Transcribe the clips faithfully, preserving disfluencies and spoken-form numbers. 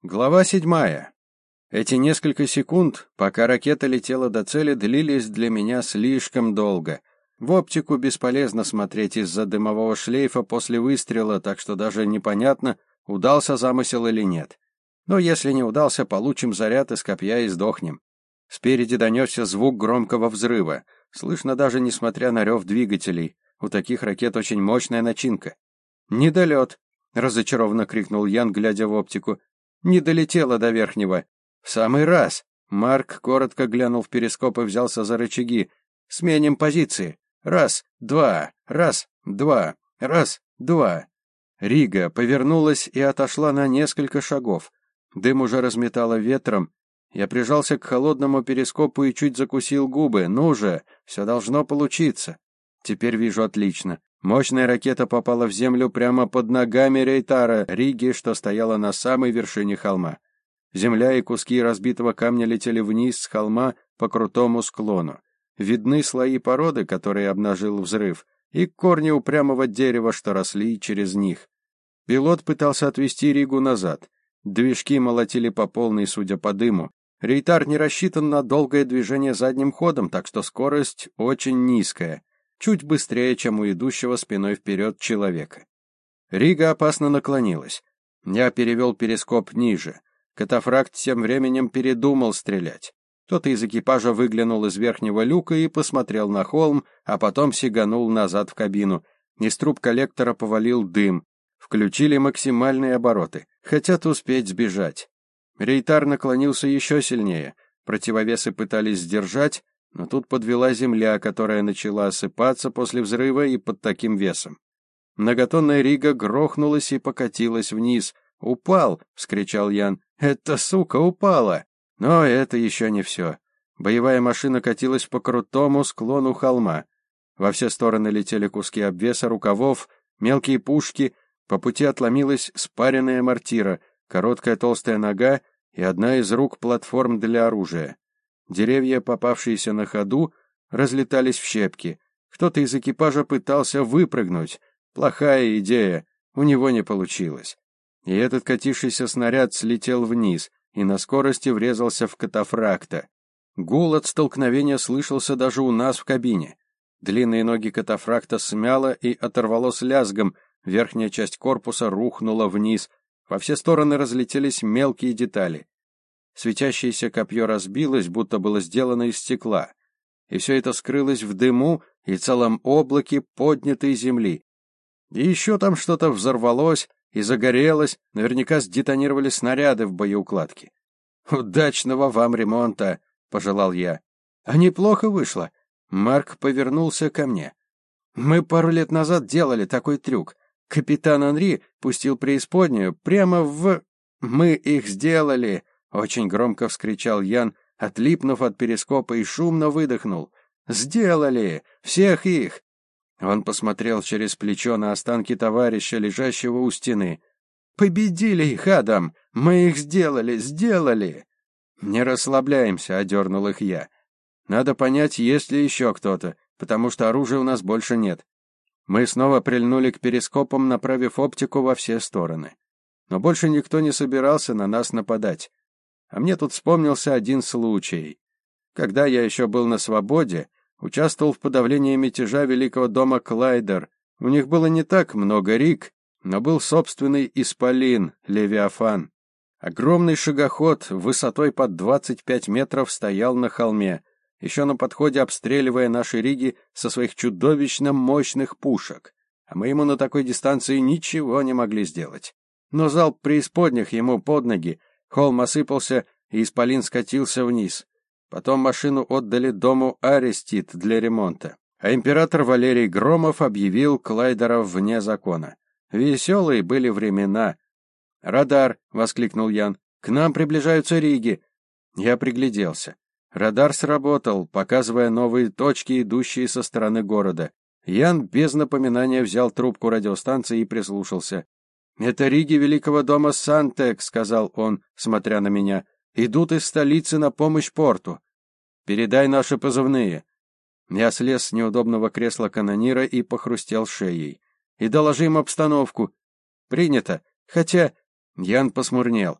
Глава седьмая. Эти несколько секунд, пока ракета летела до цели, длились для меня слишком долго. В оптику бесполезно смотреть из-за дымового шлейфа после выстрела, так что даже непонятно, удался замысел или нет. Но если не удался, получим заряд из копья и сдохнем. Спереди донесся звук громкого взрыва. Слышно даже несмотря на рев двигателей. У таких ракет очень мощная начинка. «Недолет!» — разочарованно крикнул Ян, глядя в оптику. «Не долетело до верхнего». «В самый раз!» Марк коротко глянул в перископ и взялся за рычаги. «Сменим позиции. Раз, два, раз, два, раз, два». Рига повернулась и отошла на несколько шагов. Дым уже разметало ветром. Я прижался к холодному перископу и чуть закусил губы. «Ну же, все должно получиться». Теперь вижу отлично. Мощная ракета попала в землю прямо под ногами Рейтара Риги, что стояла на самой вершине холма. Земля и куски разбитого камня летели вниз с холма по крутому склону. Видны слои породы, которые обнажил взрыв, и корни упрямого дерева, что росли через них. Пилот пытался отвести Ригу назад. Движки молотили по полной, судя по дыму. Рейтар не рассчитан на долгое движение задним ходом, так что скорость очень низкая. Чуть быстрее, чем у идущего спиной вперед человека. Рига опасно наклонилась. Я перевел перископ ниже. Катафракт тем временем передумал стрелять. Кто-то из экипажа выглянул из верхнего люка и посмотрел на холм, а потом сиганул назад в кабину. Из труб коллектора повалил дым. Включили максимальные обороты. Хотят успеть сбежать. Рейтар наклонился еще сильнее. Противовесы пытались сдержать, но тут подвела земля, которая начала осыпаться после взрыва и под таким весом. Многотонная Рига грохнулась и покатилась вниз. «Упал!» — вскричал Ян. «Эта сука упала!» Но это еще не все. Боевая машина катилась по крутому склону холма. Во все стороны летели куски обвеса, рукавов, мелкие пушки. По пути отломилась спаренная мортира, короткая толстая нога и одна из рук платформ для оружия. Деревья, попавшиеся на ходу, разлетались в щепки. Кто-то из экипажа пытался выпрыгнуть. Плохая идея, у него не получилось. И этот катившийся снаряд слетел вниз и на скорости врезался в катафракта. Гул от столкновения слышался даже у нас в кабине. Длинные ноги катафракта смяло и оторвало с лязгом, верхняя часть корпуса рухнула вниз, во все стороны разлетелись мелкие детали. Светящееся копье разбилось, будто было сделано из стекла. И все это скрылось в дыму и целом облаке поднятой земли. И еще там что-то взорвалось и загорелось, наверняка сдетонировали снаряды в боеукладке. «Удачного вам ремонта!» — пожелал я. «А неплохо вышло!» Марк повернулся ко мне. «Мы пару лет назад делали такой трюк. Капитан Анри пустил преисподнюю прямо в... Мы их сделали!» Очень громко вскричал Ян, отлипнув от перископа, и шумно выдохнул. «Сделали! Всех их!» Он посмотрел через плечо на останки товарища, лежащего у стены. «Победили их, Адам! Мы их сделали! Сделали!» «Не расслабляемся», — одернул их я. «Надо понять, есть ли еще кто-то, потому что оружия у нас больше нет». Мы снова прильнули к перископам, направив оптику во все стороны. Но больше никто не собирался на нас нападать. А мне тут вспомнился один случай. Когда я еще был на свободе, участвовал в подавлении мятежа Великого дома Клайдер. У них было не так много риг, но был собственный исполин, Левиафан. Огромный шагоход высотой под двадцать пять метров стоял на холме, еще на подходе обстреливая наши риги со своих чудовищно мощных пушек. А мы ему на такой дистанции ничего не могли сделать. Но залп преисподних ему под ноги, холм осыпался, и исполин скатился вниз. Потом машину отдали дому Арестит для ремонта. А император Валерий Громов объявил Клайдеров вне закона. Веселые были времена. «Радар!» — воскликнул Ян. «К нам приближаются риги!» Я пригляделся. Радар сработал, показывая новые точки, идущие со стороны города. Ян без напоминания взял трубку радиостанции и прислушался. «Это риги Великого дома Сантек», — сказал он, смотря на меня. «Идут из столицы на помощь порту. Передай наши позывные». Я слез с неудобного кресла канонира и похрустел шеей. «И доложи им обстановку». «Принято. Хотя...» Ян посмурнел.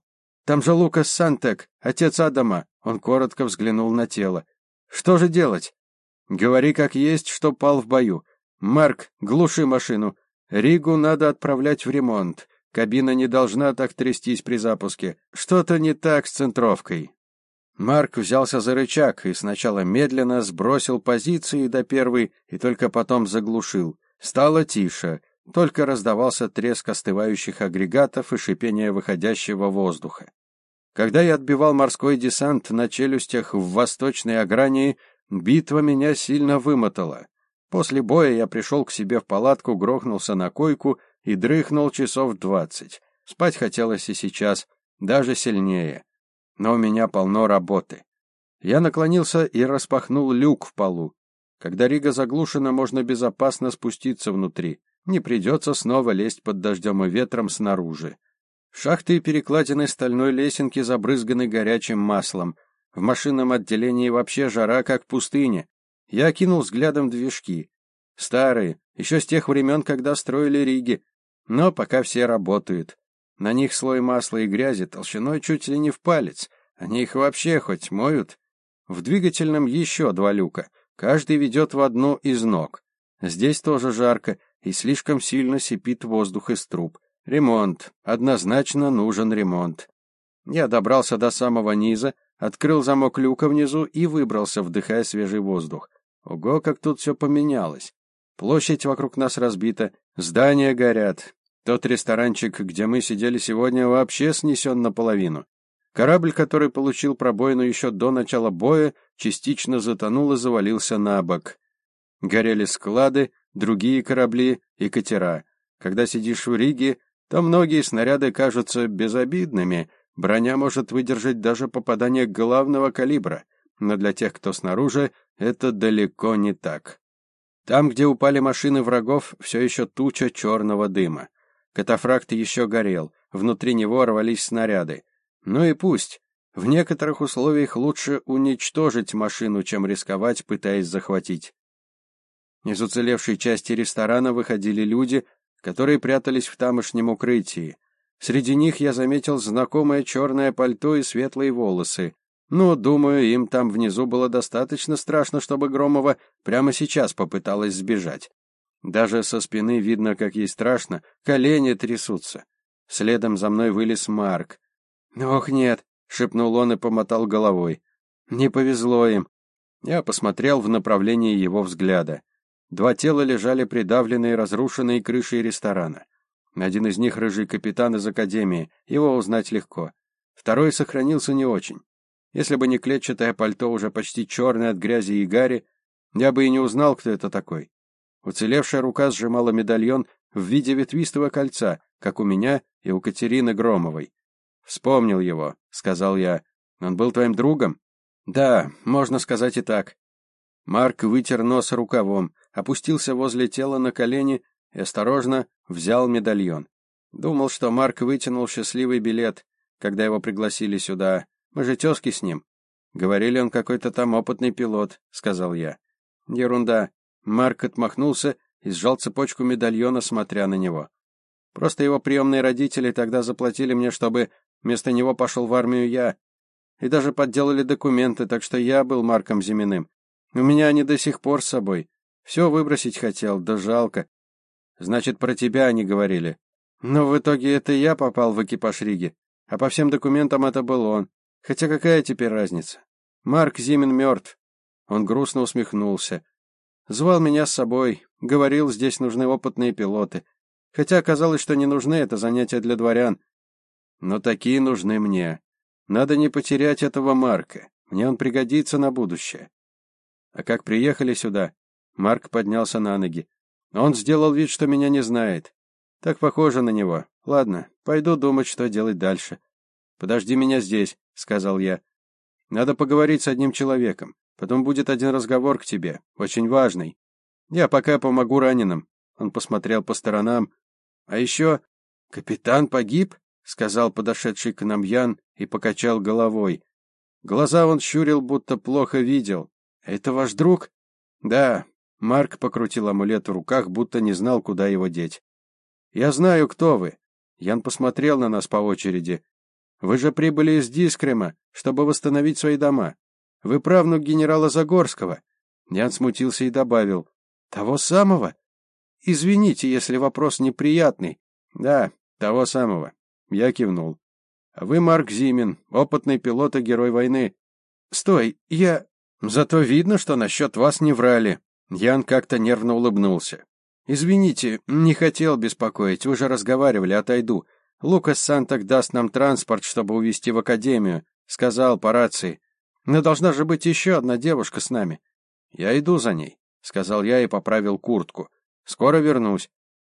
Там же Лукас Сантек, отец Адама. Он коротко взглянул на тело. Что же делать? Говори как есть, что пал в бою. Марк, глуши машину. Ригу надо отправлять в ремонт. Кабина не должна так трястись при запуске. Что-то не так с центровкой. Марк взялся за рычаг и сначала медленно сбросил позиции до первой и только потом заглушил. Стало тише, только раздавался треск остывающих агрегатов и шипение выходящего воздуха. Когда я отбивал морской десант на челюстях в Восточной Агрании, битва меня сильно вымотала. После боя я пришел к себе в палатку, грохнулся на койку и дрыхнул часов двадцать. Спать хотелось и сейчас, даже сильнее. Но у меня полно работы. Я наклонился и распахнул люк в полу. Когда Рига заглушена, можно безопасно спуститься внутри. Не придется снова лезть под дождем и ветром снаружи. Шахты и перекладины стальной лесенки забрызганы горячим маслом. В машинном отделении вообще жара, как в пустыне. Я окинул взглядом движки. Старые, еще с тех времен, когда строили Риги. Но пока все работают. На них слой масла и грязи толщиной чуть ли не в палец. Они их вообще хоть моют? В двигательном еще два люка. Каждый ведет в одну из ног. Здесь тоже жарко и слишком сильно сипит воздух из труб. Ремонт. Однозначно нужен ремонт. Я добрался до самого низа, открыл замок люка внизу и выбрался, вдыхая свежий воздух. Ого, как тут все поменялось. Площадь вокруг нас разбита, здания горят. Тот ресторанчик, где мы сидели сегодня, вообще снесен наполовину. Корабль, который получил пробоину еще до начала боя, частично затонул и завалился на бок. Горели склады, другие корабли и катера. Когда сидишь в Риге, то многие снаряды кажутся безобидными, броня может выдержать даже попадание главного калибра, но для тех, кто снаружи, это далеко не так. Там, где упали машины врагов, все еще туча черного дыма. Катафракт еще горел, внутри него рвались снаряды. Ну и пусть. В некоторых условиях лучше уничтожить машину, чем рисковать, пытаясь захватить. Из уцелевшей части ресторана выходили люди, которые прятались в тамошнем укрытии. Среди них я заметил знакомое черное пальто и светлые волосы. Ну, думаю, им там внизу было достаточно страшно, чтобы Громова прямо сейчас попыталась сбежать. Даже со спины видно, как ей страшно, колени трясутся. Следом за мной вылез Марк. «Ох, нет!» — шепнул он и помотал головой. «Не повезло им». Я посмотрел в направлении его взгляда. Два тела лежали придавленные разрушенной крышей ресторана. Один из них — рыжий капитан из академии, его узнать легко. Второй сохранился не очень. Если бы не клетчатое пальто, уже почти черное от грязи и гари, я бы и не узнал, кто это такой. Уцелевшая рука сжимала медальон в виде ветвистого кольца, как у меня и у Катерины Громовой. «Вспомнил его», — сказал я. «Он был твоим другом?» «Да, можно сказать и так». Марк вытер нос рукавом, опустился возле тела на колени и осторожно взял медальон. Думал, что Марк вытянул счастливый билет, когда его пригласили сюда. Мы же тезки с ним. Говорили, он какой-то там опытный пилот, сказал я. Ерунда. Марк отмахнулся и сжал цепочку медальона, смотря на него. Просто его приемные родители тогда заплатили мне, чтобы вместо него пошел в армию я. И даже подделали документы, так что я был Марком Зиминым. У меня они до сих пор с собой. Все выбросить хотел, да жалко. Значит, про тебя они говорили. Но в итоге это я попал в экипаж Риги, а по всем документам это был он. Хотя какая теперь разница? Марк Зимин мертв. Он грустно усмехнулся. Звал меня с собой, говорил, здесь нужны опытные пилоты. Хотя оказалось, что не нужны, это занятия для дворян. Но такие нужны мне. Надо не потерять этого Марка. Мне он пригодится на будущее. А как приехали сюда? Марк поднялся на ноги. Он сделал вид, что меня не знает. Так похоже на него. Ладно, пойду думать, что делать дальше. Подожди меня здесь, сказал я. Надо поговорить с одним человеком. Потом будет один разговор к тебе, очень важный. Я пока помогу раненым. Он посмотрел по сторонам. А еще... Капитан погиб? Сказал подошедший к нам Ян и покачал головой. Глаза он щурил, будто плохо видел. Это ваш друг? Да. Марк покрутил амулет в руках, будто не знал, куда его деть. Я знаю, кто вы. Ян посмотрел на нас по очереди. Вы же прибыли из Дискрема, чтобы восстановить свои дома. Вы правнук генерала Загорского». Ян смутился и добавил: «Того самого? Извините, если вопрос неприятный». «Да, того самого». Я кивнул. «А вы Марк Зимин, опытный пилот и герой войны». «Стой, я...» «Зато видно, что насчет вас не врали». Ян как-то нервно улыбнулся. «Извините, не хотел беспокоить, вы же разговаривали, отойду. Лукас Сантак даст нам транспорт, чтобы увезти в академию», — сказал по рации. «Но должна же быть еще одна девушка с нами». «Я иду за ней», — сказал я и поправил куртку. «Скоро вернусь».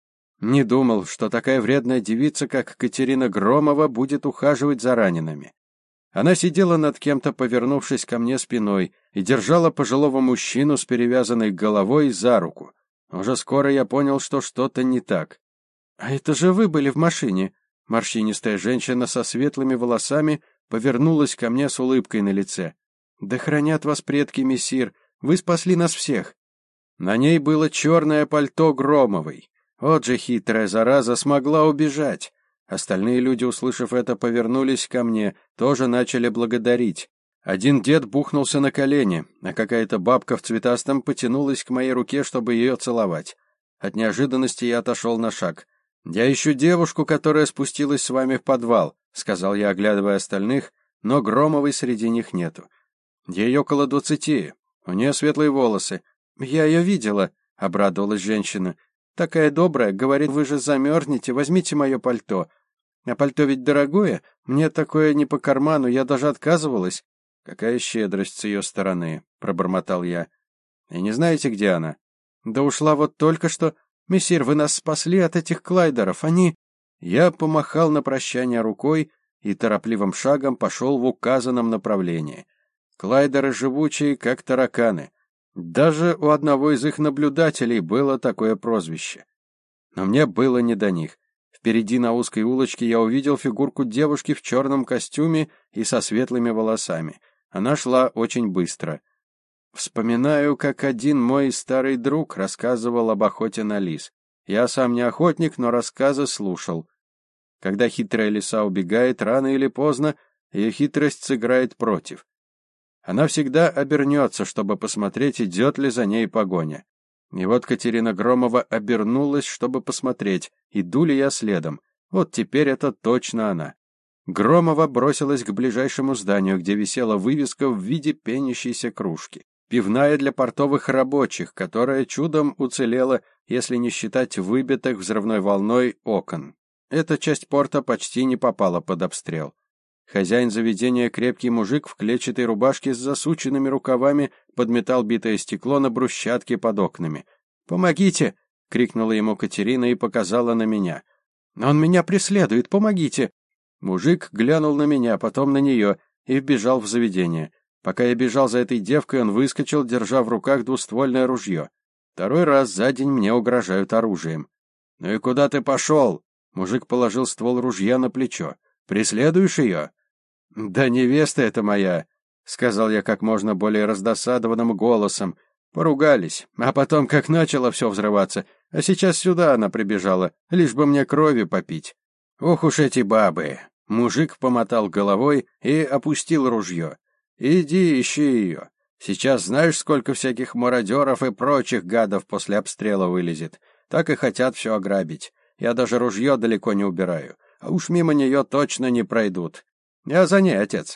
Не думал, что такая вредная девица, как Катерина Громова, будет ухаживать за ранеными. Она сидела над кем-то, повернувшись ко мне спиной, и держала пожилого мужчину с перевязанной головой за руку. Уже скоро я понял, что что-то не так. «А это же вы были в машине?» Морщинистая женщина со светлыми волосами повернулась ко мне с улыбкой на лице. «Да хранят вас предки, мессир, вы спасли нас всех». На ней было черное пальто Громовой. Вот же хитрая зараза смогла убежать. Остальные люди, услышав это, повернулись ко мне, тоже начали благодарить. Один дед бухнулся на колени, а какая-то бабка в цветастом потянулась к моей руке, чтобы ее целовать. От неожиданности я отошел на шаг. «Я ищу девушку, которая спустилась с вами в подвал», — сказал я, оглядывая остальных, но Громовой среди них нету. Ей около двадцати, у нее светлые волосы. «Я ее видела», — обрадовалась женщина. «Такая добрая, говорит, вы же замерзнете, возьмите мое пальто». «А пальто ведь дорогое, мне такое не по карману, я даже отказывалась». «Какая щедрость с ее стороны», — пробормотал я. «И не знаете, где она?» «Да ушла вот только что. Мессир, вы нас спасли от этих клайдеров, они...» Я помахал на прощание рукой и торопливым шагом пошел в указанном направлении. Клайдеры живучие, как тараканы. Даже у одного из их наблюдателей было такое прозвище. Но мне было не до них. Впереди на узкой улочке я увидел фигурку девушки в черном костюме и со светлыми волосами. Она шла очень быстро. Вспоминаю, как один мой старый друг рассказывал об охоте на лис. Я сам не охотник, но рассказы слушал. Когда хитрая лиса убегает, рано или поздно ее хитрость сыграет против. Она всегда обернется, чтобы посмотреть, идет ли за ней погоня. И вот Катерина Громова обернулась, чтобы посмотреть, иду ли я следом. Вот теперь это точно она. Громова бросилась к ближайшему зданию, где висела вывеска в виде пенящейся кружки. Пивная для портовых рабочих, которая чудом уцелела, если не считать выбитых взрывной волной окон. Эта часть порта почти не попала под обстрел. Хозяин заведения, крепкий мужик в клетчатой рубашке с засученными рукавами, подметал битое стекло на брусчатке под окнами. «Помогите!» — крикнула ему Катерина и показала на меня. «Он меня преследует, помогите!» Мужик глянул на меня, потом на нее и вбежал в заведение. Пока я бежал за этой девкой, он выскочил, держа в руках двуствольное ружье. Второй раз за день мне угрожают оружием. «Ну и куда ты пошел?» Мужик положил ствол ружья на плечо. «Преследуешь ее?» «Да невеста это моя», — сказал я как можно более раздосадованным голосом. Поругались, а потом как начало все взрываться, а сейчас сюда она прибежала, лишь бы мне крови попить. Ох уж эти бабы! Мужик помотал головой и опустил ружье. Иди ищи ее. Сейчас знаешь, сколько всяких мародеров и прочих гадов после обстрела вылезет. Так и хотят все ограбить. Я даже ружье далеко не убираю, а уж мимо нее точно не пройдут. Я за ней, отец.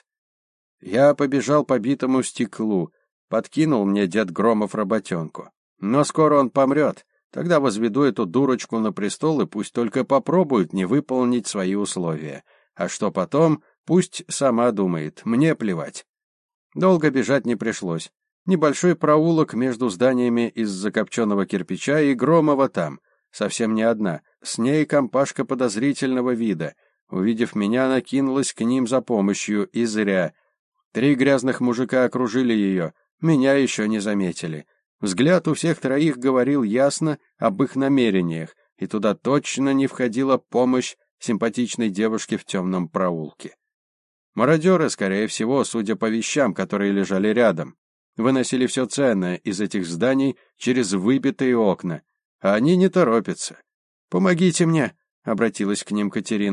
Я побежал по битому стеклу. Подкинул мне дед Громов работенку. Но скоро он помрет. Тогда возведу эту дурочку на престол, и пусть только попробует не выполнить свои условия. А что потом, пусть сама думает, мне плевать. Долго бежать не пришлось. Небольшой проулок между зданиями из закопченного кирпича, и Громова там. Совсем не одна. С ней компашка подозрительного вида. Увидев меня, она кинулась к ним за помощью, и зря. Три грязных мужика окружили ее. Меня еще не заметили. Взгляд у всех троих говорил ясно об их намерениях, и туда точно не входила помощь симпатичной девушке в темном проулке. Мародеры, скорее всего, судя по вещам, которые лежали рядом, выносили все ценное из этих зданий через выбитые окна, а они не торопятся. «Помогите мне!» — обратилась к ним Катерина.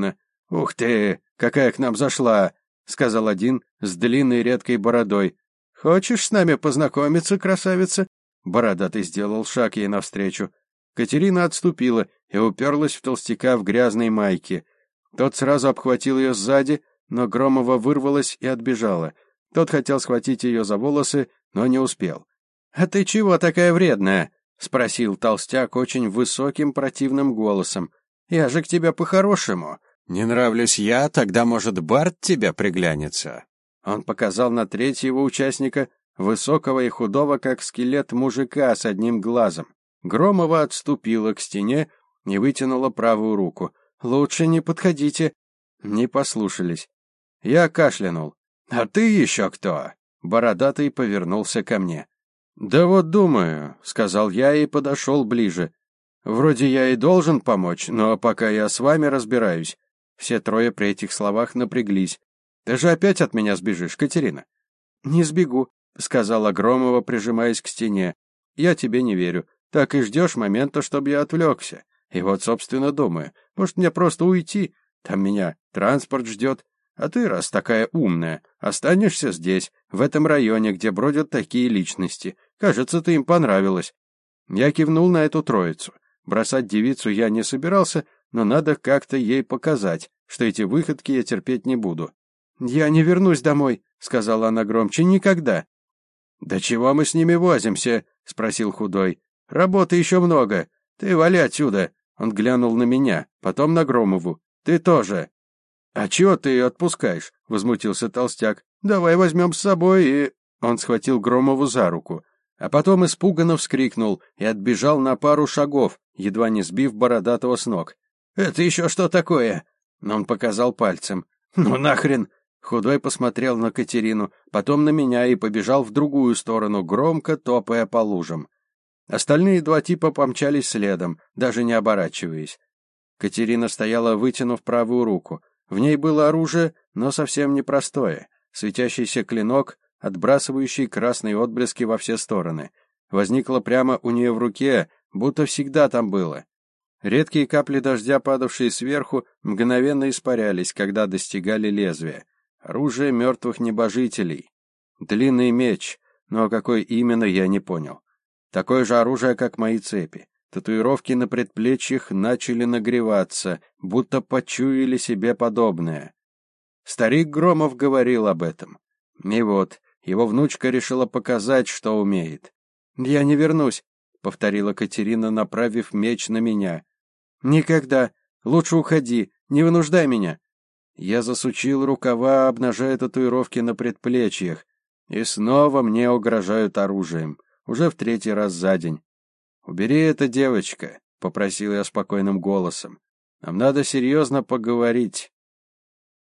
«Ух ты, какая к нам зашла!» — сказал один с длинной редкой бородой. «Хочешь с нами познакомиться, красавица?» Бородатый сделал шаг ей навстречу. Катерина отступила и уперлась в толстяка в грязной майке. Тот сразу обхватил ее сзади, но Громова вырвалась и отбежала. Тот хотел схватить ее за волосы, но не успел. «А ты чего такая вредная?» — спросил толстяк очень высоким противным голосом. «Я же к тебе по-хорошему. Не нравлюсь я, тогда, может, Барт тебе приглянется?» Он показал на третьего участника, высокого и худого, как скелет мужика с одним глазом. Громова отступила к стене и вытянула правую руку. «Лучше не подходите». Не послушались. Я кашлянул. «А ты еще кто?» Бородатый повернулся ко мне. «Да вот думаю», — сказал я и подошел ближе. «Вроде я и должен помочь, но пока я с вами разбираюсь». Все трое при этих словах напряглись. «Ты же опять от меня сбежишь, Катерина?» «Не сбегу», — сказала Громова, прижимаясь к стене. «Я тебе не верю. Так и ждешь момента, чтобы я отвлекся. И вот, собственно, думаю, может, мне просто уйти? Там меня транспорт ждет. А ты, раз такая умная, останешься здесь, в этом районе, где бродят такие личности. Кажется, ты им понравилась». Я кивнул на эту троицу. Бросать девицу я не собирался, но надо как-то ей показать, что эти выходки я терпеть не буду. «Я не вернусь домой», — сказала она громче, — «никогда». «Да чего мы с ними возимся?» — спросил худой. «Работы еще много. Ты вали отсюда». Он глянул на меня, потом на Громову. «Ты тоже». «А чего ты ее отпускаешь?» — возмутился толстяк. «Давай возьмем с собой и...» Он схватил Громову за руку, а потом испуганно вскрикнул и отбежал на пару шагов, едва не сбив Бородатого с ног. «Это еще что такое?» Он показал пальцем. «Ну нахрен!» Худой посмотрел на Катерину, потом на меня и побежал в другую сторону, громко топая по лужам. Остальные два типа помчались следом, даже не оборачиваясь. Катерина стояла, вытянув правую руку. В ней было оружие, но совсем непростое. Светящийся клинок, отбрасывающий красные отблески во все стороны. Возникло прямо у нее в руке, будто всегда там было. Редкие капли дождя, падавшие сверху, мгновенно испарялись, когда достигали лезвия. Оружие мертвых небожителей. Длинный меч, но какой именно, я не понял. Такое же оружие, как мои цепи. Татуировки на предплечьях начали нагреваться, будто почуяли себе подобное. Старик Громов говорил об этом. И вот, его внучка решила показать, что умеет. «Я не вернусь», — повторила Катерина, направив меч на меня. «Никогда. Лучше уходи. Не вынуждай меня». Я засучил рукава, обнажая татуировки на предплечьях, и снова мне угрожают оружием, уже в третий раз за день. «Убери это, девочка», — попросил я спокойным голосом. «Нам надо серьезно поговорить».